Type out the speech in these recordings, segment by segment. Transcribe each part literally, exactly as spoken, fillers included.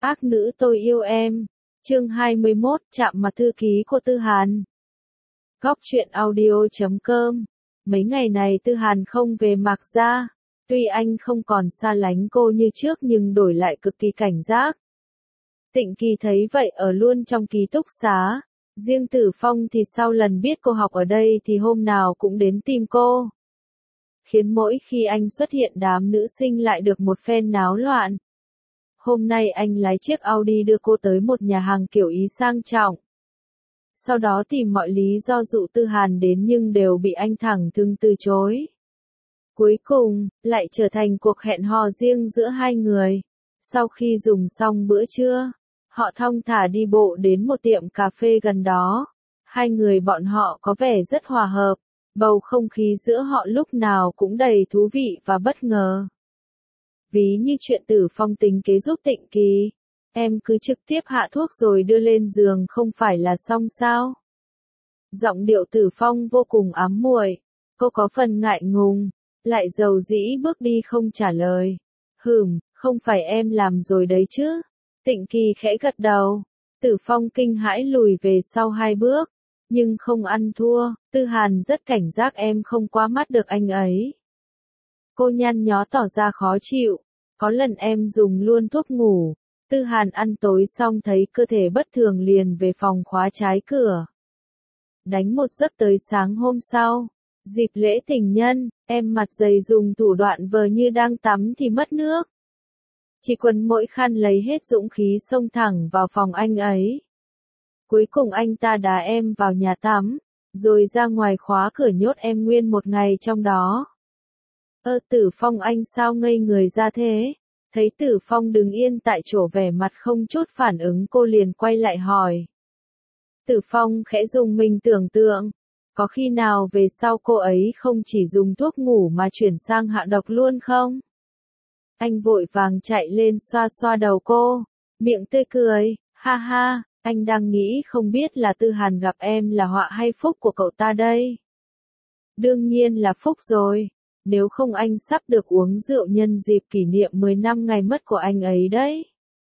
Ác nữ tôi yêu em. Chương hai mươi mốt, chạm mặt thư ký của Tư Hàn. Góc truyện audio chấm com. Mấy ngày này Tư Hàn không về Mạc Gia. Tuy anh không còn xa lánh cô như trước nhưng đổi lại cực kỳ cảnh giác. Tịnh Kỳ thấy vậy ở luôn trong ký túc xá. Riêng Tử Phong thì sau lần biết cô học ở đây thì hôm nào cũng đến tìm cô. Khiến mỗi khi anh xuất hiện đám nữ sinh lại được một phen náo loạn. Hôm nay anh lái chiếc Audi đưa cô tới một nhà hàng kiểu Ý sang trọng. Sau đó tìm mọi lý do dụ Tư Hàn đến nhưng đều bị anh thẳng thừng từ chối. Cuối cùng, lại trở thành cuộc hẹn hò riêng giữa hai người. Sau khi dùng xong bữa trưa, họ thong thả đi bộ đến một tiệm cà phê gần đó. Hai người bọn họ có vẻ rất hòa hợp, bầu không khí giữa họ lúc nào cũng đầy thú vị và bất ngờ. Ví như chuyện Tử Phong tính kế giúp Tịnh Kỳ, em cứ trực tiếp hạ thuốc rồi đưa lên giường không phải là xong sao? Giọng điệu Tử Phong vô cùng ám muội, cô có phần ngại ngùng, lại dầu dĩ bước đi không trả lời. Hừm, không phải em làm rồi đấy chứ? Tịnh Kỳ khẽ gật đầu. Tử Phong kinh hãi lùi về sau hai bước, nhưng không ăn thua. Tư Hàn rất cảnh giác em không qua mắt được anh ấy. Cô nhăn nhó tỏ ra khó chịu. Có lần em dùng luôn thuốc ngủ. Tư Hàn ăn tối xong thấy cơ thể bất thường liền về phòng khóa trái cửa. Đánh một giấc tới sáng hôm sau. Dịp lễ tình nhân, em mặt dày dùng thủ đoạn vờ như đang tắm thì mất nước. Chỉ quần mỗi khăn lấy hết dũng khí xông thẳng vào phòng anh ấy. Cuối cùng anh ta đá em vào nhà tắm, rồi ra ngoài khóa cửa nhốt em nguyên một ngày trong đó. Ơ Tử Phong anh sao ngây người ra thế? Thấy Tử Phong đứng yên tại chỗ vẻ mặt không chút phản ứng cô liền quay lại hỏi. Tử Phong khẽ dùng mình tưởng tượng. Có khi nào về sau cô ấy không chỉ dùng thuốc ngủ mà chuyển sang hạ độc luôn không? Anh vội vàng chạy lên xoa xoa đầu cô, miệng tươi cười, ha ha, anh đang nghĩ không biết là Tư Hàn gặp em là họa hay phúc của cậu ta đây. Đương nhiên là phúc rồi, nếu không anh sắp được uống rượu nhân dịp kỷ niệm mười năm ngày mất của anh ấy đấy.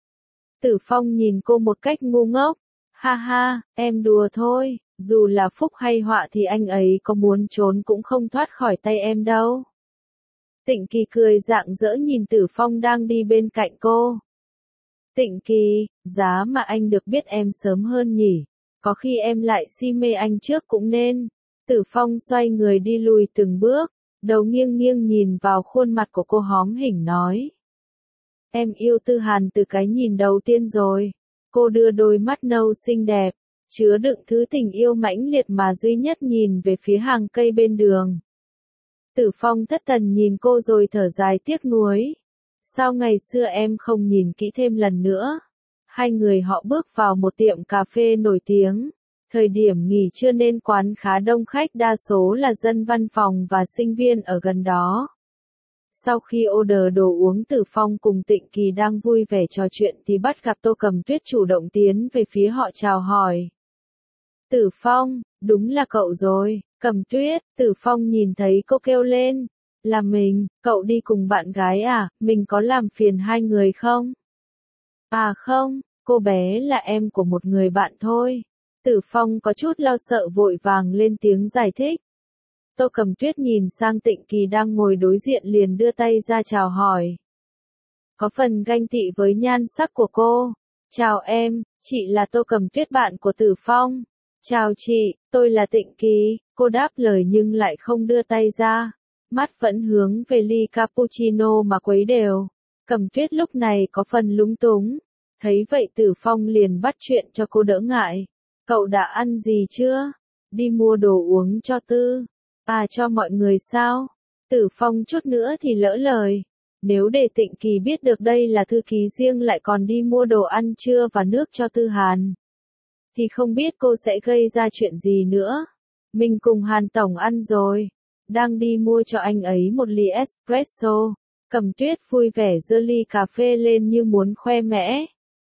Tử Phong nhìn cô một cách ngu ngốc, ha ha, em đùa thôi, dù là phúc hay họa thì anh ấy có muốn trốn cũng không thoát khỏi tay em đâu. Tịnh Kỳ cười rạng rỡ nhìn Tử Phong đang đi bên cạnh cô. Tịnh Kỳ, giá mà anh được biết em sớm hơn nhỉ, có khi em lại si mê anh trước cũng nên. Tử Phong xoay người đi lùi từng bước, đầu nghiêng nghiêng nhìn vào khuôn mặt của cô hóm hỉnh nói. Em yêu Tư Hàn từ cái nhìn đầu tiên rồi. Cô đưa đôi mắt nâu xinh đẹp, chứa đựng thứ tình yêu mãnh liệt mà duy nhất nhìn về phía hàng cây bên đường. Tử Phong thất thần nhìn cô rồi thở dài tiếc nuối. Sao ngày xưa em không nhìn kỹ thêm lần nữa? Hai người họ bước vào một tiệm cà phê nổi tiếng. Thời điểm nghỉ trưa nên quán khá đông khách, đa số là dân văn phòng và sinh viên ở gần đó. Sau khi order đồ uống, Tử Phong cùng Tịnh Kỳ đang vui vẻ trò chuyện thì bắt gặp Tô Cầm Tuyết chủ động tiến về phía họ chào hỏi. Tử Phong, đúng là cậu rồi. Cầm Tuyết, Tử Phong nhìn thấy cô kêu lên. Là mình, cậu đi cùng bạn gái à, mình có làm phiền hai người không? À không, cô bé là em của một người bạn thôi. Tử Phong có chút lo sợ vội vàng lên tiếng giải thích. Tô Cầm Tuyết nhìn sang Tịnh Kỳ đang ngồi đối diện liền đưa tay ra chào hỏi. Có phần ganh tị với nhan sắc của cô. Chào em, chị là Tô Cầm Tuyết bạn của Tử Phong. Chào chị, tôi là Tịnh Kỳ, cô đáp lời nhưng lại không đưa tay ra. Mắt vẫn hướng về ly cappuccino mà khuấy đều. Cầm Tuyết lúc này có phần lúng túng. Thấy vậy Tử Phong liền bắt chuyện cho cô đỡ ngại. Cậu đã ăn gì chưa? Đi mua đồ uống cho Tư. À cho mọi người sao? Tử Phong chút nữa thì lỡ lời. Nếu để Tịnh Kỳ biết được đây là thư ký riêng lại còn đi mua đồ ăn trưa và nước cho Tư Hàn, thì không biết cô sẽ gây ra chuyện gì nữa. Mình cùng Hàn Tổng ăn rồi. Đang đi mua cho anh ấy một ly espresso. Cầm Tuyết vui vẻ giơ ly cà phê lên như muốn khoe mẽ.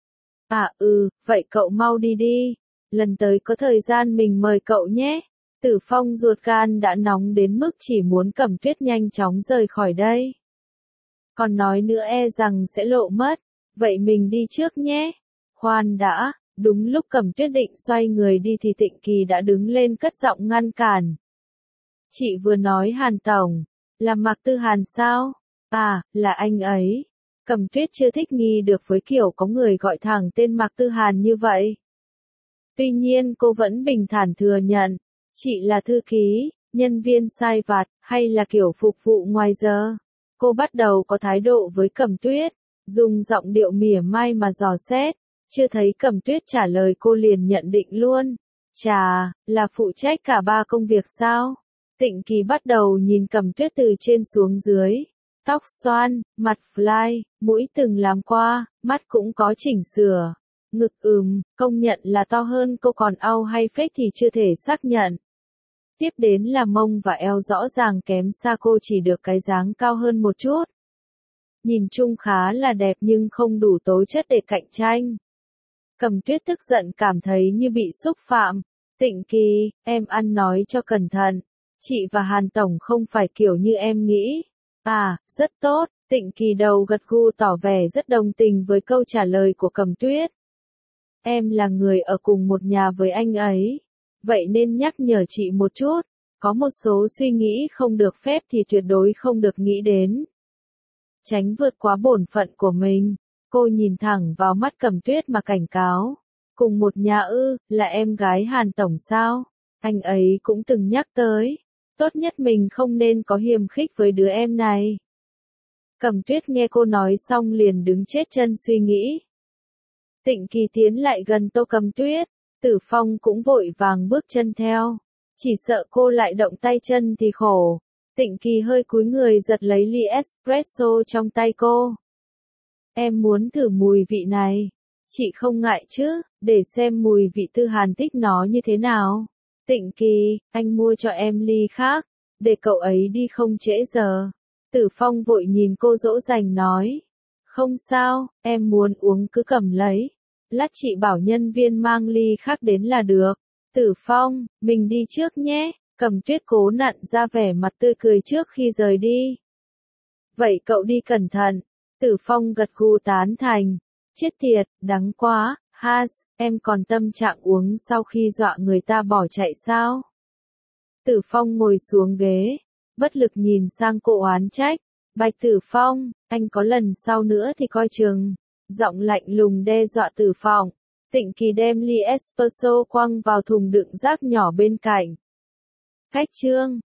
À ừ, vậy cậu mau đi đi. Lần tới có thời gian mình mời cậu nhé. Tử Phong ruột gan đã nóng đến mức chỉ muốn Cầm Tuyết nhanh chóng rời khỏi đây. Còn nói nữa e rằng sẽ lộ mất. Vậy mình đi trước nhé. Khoan đã, đúng lúc Cẩm Tuyết định xoay người đi thì Tịnh Kỳ đã đứng lên cất giọng ngăn cản. Chị vừa nói Hàn Tổng, là Mạc Tư Hàn sao? À, là anh ấy. Cẩm Tuyết chưa thích nghi được với kiểu có người gọi thẳng tên Mạc Tư Hàn như vậy. Tuy nhiên cô vẫn bình thản thừa nhận, chị là thư ký, nhân viên sai vặt, hay là kiểu phục vụ ngoài giờ. Cô bắt đầu có thái độ với Cẩm Tuyết, dùng giọng điệu mỉa mai mà dò xét, chưa thấy Cẩm Tuyết trả lời cô liền nhận định luôn. Chà, là phụ trách cả ba công việc sao? Tịnh Kỳ bắt đầu nhìn Cẩm Tuyết từ trên xuống dưới. Tóc xoăn, mặt fly, mũi từng làm qua, mắt cũng có chỉnh sửa. Ngực ừm, công nhận là to hơn cô, còn au hay fake thì chưa thể xác nhận. Tiếp đến là mông và eo rõ ràng kém xa cô, chỉ được cái dáng cao hơn một chút. Nhìn chung khá là đẹp nhưng không đủ tố chất để cạnh tranh. Cẩm Tuyết tức giận cảm thấy như bị xúc phạm. Tịnh Kỳ, em ăn nói cho cẩn thận. Chị và Hàn Tổng không phải kiểu như em nghĩ. À, rất tốt. Tịnh Kỳ đầu gật gù tỏ vẻ rất đồng tình với câu trả lời của Cẩm Tuyết. Em là người ở cùng một nhà với anh ấy. Vậy nên nhắc nhở chị một chút. Có một số suy nghĩ không được phép thì tuyệt đối không được nghĩ đến. Tránh vượt quá bổn phận của mình. Cô nhìn thẳng vào mắt Cẩm Tuyết mà cảnh cáo. Cùng một nhà ư, là em gái Hàn Tổng sao? Anh ấy cũng từng nhắc tới. Tốt nhất mình không nên có hiềm khích với đứa em này. Cẩm Tuyết nghe cô nói xong liền đứng chết chân suy nghĩ. Tịnh Kỳ tiến lại gần Tô Cẩm Tuyết. Tử Phong cũng vội vàng bước chân theo. Chỉ sợ cô lại động tay chân thì khổ. Tịnh Kỳ hơi cúi người giật lấy ly espresso trong tay cô. Em muốn thử mùi vị này. Chị không ngại chứ, để xem mùi vị Tư Hàn thích nó như thế nào. Tịnh Kỳ, anh mua cho em ly khác, để cậu ấy đi không trễ giờ. Tử Phong vội nhìn cô dỗ dành nói. Không sao, em muốn uống cứ cầm lấy. Lát chị bảo nhân viên mang ly khác đến là được. Tử Phong, mình đi trước nhé. Cẩm Tuyết cố nặn ra vẻ mặt tươi cười trước khi rời đi. Vậy cậu đi cẩn thận. Tử Phong gật gù tán thành. Chết tiệt, đắng quá. Has, em còn tâm trạng uống sau khi dọa người ta bỏ chạy sao? Tử Phong ngồi xuống ghế, bất lực nhìn sang cô oán trách. Bạch Tử Phong, anh có lần sau nữa thì coi chừng. Giọng lạnh lùng đe dọa Tử Phong. Tịnh Kỳ đem ly espresso quăng vào thùng đựng rác nhỏ bên cạnh. Khách trương.